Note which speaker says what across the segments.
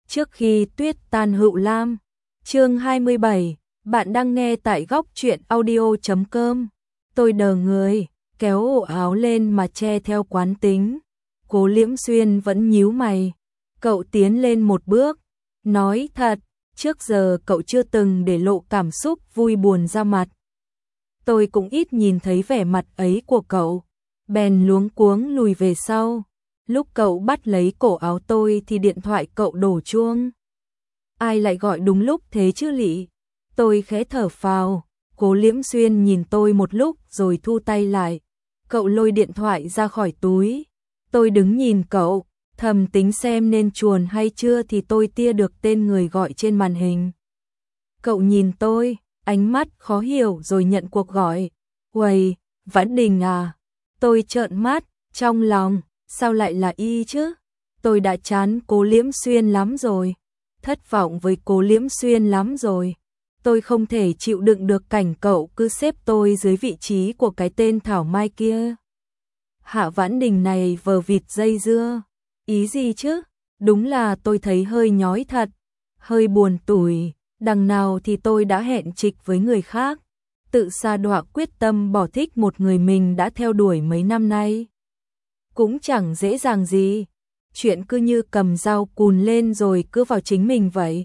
Speaker 1: Trước khi tuyết tan hữu lam. Chương 27, bạn đang nghe tại góc truyện audio.com. Tôi đờ người, kéo ổ áo lên mà che theo quán tính. Cố Liễm Xuyên vẫn nhíu mày. Cậu tiến lên một bước, nói thật, trước giờ cậu chưa từng để lộ cảm xúc vui buồn ra mặt. Tôi cũng ít nhìn thấy vẻ mặt ấy của cậu, bèn luống cuống lùi về sau. Lúc cậu bắt lấy cổ áo tôi thì điện thoại cậu đổ chuông. Ai lại gọi đúng lúc thế chứ lị? Tôi khẽ thở phào. Cố Liễm Xuyên nhìn tôi một lúc rồi thu tay lại. Cậu lôi điện thoại ra khỏi túi. Tôi đứng nhìn cậu, thầm tính xem nên chuồn hay chưa thì tôi tia được tên người gọi trên màn hình. Cậu nhìn tôi, ánh mắt khó hiểu rồi nhận cuộc gọi. Uầy, Vãn Đình à? Tôi trợn mắt, trong lòng, sao lại là y chứ? Tôi đã chán Cố Liễm Xuyên lắm rồi. Thất vọng với Cố Liễm Xuyên lắm rồi. Tôi không thể chịu đựng được cảnh cậu cứ xếp tôi dưới vị trí của cái tên Thảo Mai kia. Hạ Vãn Đình này vờ vịt dây dưa. Ý gì chứ? Đúng là tôi thấy hơi nhói thật. Hơi buồn tủi. Đằng nào thì tôi đã hẹn trịch với người khác. Tự sa đọa quyết tâm bỏ thích một người mình đã theo đuổi mấy năm nay. Cũng chẳng dễ dàng gì. Chuyện cứ như cầm dao cùn lên rồi cứ vào chính mình vậy.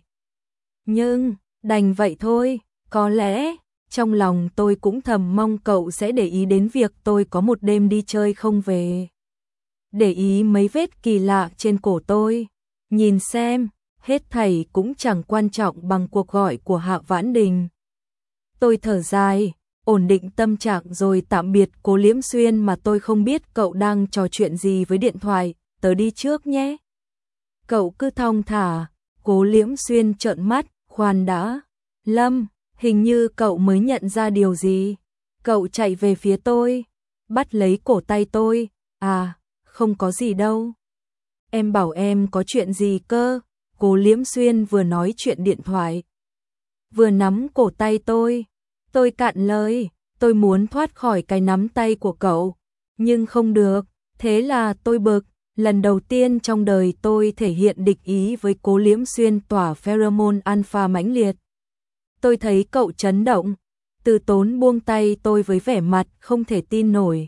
Speaker 1: Nhưng, đành vậy thôi. Có lẽ, trong lòng tôi cũng thầm mong cậu sẽ để ý đến việc tôi có một đêm đi chơi không về. Để ý mấy vết kỳ lạ trên cổ tôi. Nhìn xem, hết thảy cũng chẳng quan trọng bằng cuộc gọi của Hạ Vãn Đình. Tôi thở dài, ổn định tâm trạng rồi tạm biệt Cố Liễm Xuyên mà tôi không biết cậu đang trò chuyện gì với điện thoại. Tớ đi trước nhé. Cậu cứ thong thả. Cố Liễm Xuyên trợn mắt, khoan đã. Lâm, hình như cậu mới nhận ra điều gì. Cậu chạy về phía tôi, bắt lấy cổ tay tôi. À, không có gì đâu. Em bảo em có chuyện gì cơ? Cố Liễm Xuyên vừa nói chuyện điện thoại, vừa nắm cổ tay tôi. Tôi cạn lời, tôi muốn thoát khỏi cái nắm tay của cậu, nhưng không được. Thế là tôi bực. Lần đầu tiên trong đời tôi thể hiện địch ý với Cố Liễm Xuyên tỏa pheromone alpha mãnh liệt. Tôi thấy cậu chấn động, Từ Tốn buông tay tôi với vẻ mặt không thể tin nổi.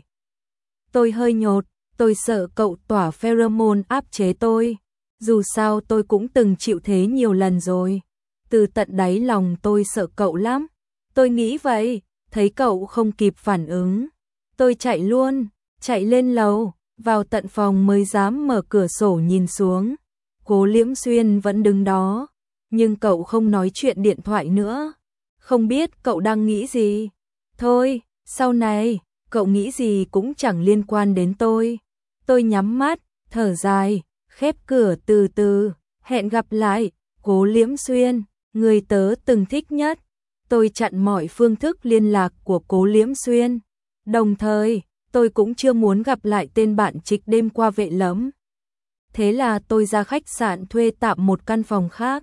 Speaker 1: Tôi hơi nhột, tôi sợ cậu tỏa pheromone áp chế tôi. Dù sao tôi cũng từng chịu thế nhiều lần rồi. Từ tận đáy lòng tôi sợ cậu lắm. Tôi nghĩ vậy, thấy cậu không kịp phản ứng. Tôi chạy luôn, chạy lên lầu. Vào tận phòng mới dám mở cửa sổ nhìn xuống. Cố Liễm Xuyên vẫn đứng đó, nhưng cậu không nói chuyện điện thoại nữa. Không biết cậu đang nghĩ gì. Thôi, sau này, cậu nghĩ gì cũng chẳng liên quan đến tôi. Tôi nhắm mắt, thở dài, khép cửa từ từ. Hẹn gặp lại, Cố Liễm Xuyên, người tớ từng thích nhất. Tôi chặn mọi phương thức liên lạc của Cố Liễm Xuyên. Đồng thời, tôi cũng chưa muốn gặp lại tên bạn trịch đêm qua vệ lẫm. Thế là tôi ra khách sạn thuê tạm một căn phòng khác.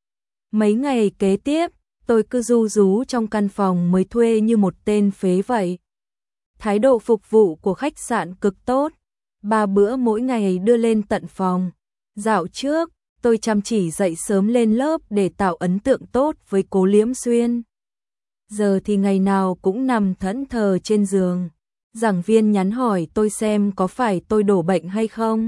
Speaker 1: Mấy ngày kế tiếp, tôi cứ ru rú trong căn phòng mới thuê như một tên phế vậy. Thái độ phục vụ của khách sạn cực tốt. 3 bữa mỗi ngày đưa lên tận phòng. Dạo trước, tôi chăm chỉ dậy sớm lên lớp để tạo ấn tượng tốt với Cố Liễm Xuyên. Giờ thì ngày nào cũng nằm thẫn thờ trên giường. Giảng viên nhắn hỏi tôi xem có phải tôi đổ bệnh hay không.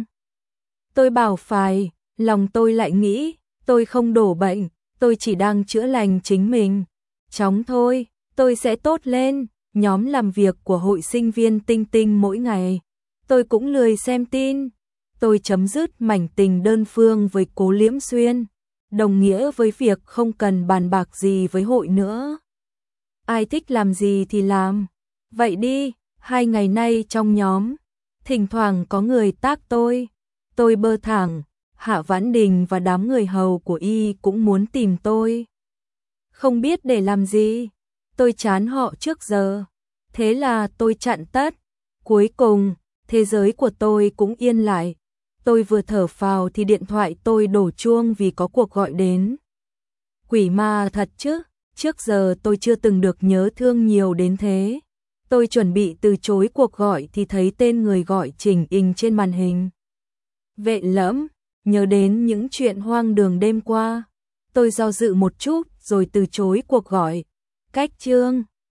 Speaker 1: Tôi bảo phải, lòng tôi lại nghĩ, tôi không đổ bệnh, tôi chỉ đang chữa lành chính mình. Chóng thôi, tôi sẽ tốt lên. Nhóm làm việc của hội sinh viên Tinh Tinh mỗi ngày. Tôi cũng lười xem tin. Tôi chấm dứt mảnh tình đơn phương với Cố Liễm Xuyên. Đồng nghĩa với việc không cần bàn bạc gì với hội nữa. Ai thích làm gì thì làm. Vậy đi. 2 ngày nay trong nhóm, thỉnh thoảng có người tag tôi bơ thẳng. Hạ Vãn Đình và đám người hầu của y cũng muốn tìm tôi. Không biết để làm gì, tôi chán họ trước giờ. Thế là tôi chặn tất. Cuối cùng, thế giới của tôi cũng yên lại. Tôi vừa thở phào thì điện thoại tôi đổ chuông vì có cuộc gọi đến. Quỷ ma thật chứ, trước giờ tôi chưa từng được nhớ thương nhiều đến thế. Tôi chuẩn bị từ chối cuộc gọi thì thấy tên người gọi chỉnh hình trên màn hình. Vệ lẫm, nhớ đến những chuyện hoang đường đêm qua. Tôi do dự một chút rồi từ chối cuộc gọi. Cách Trương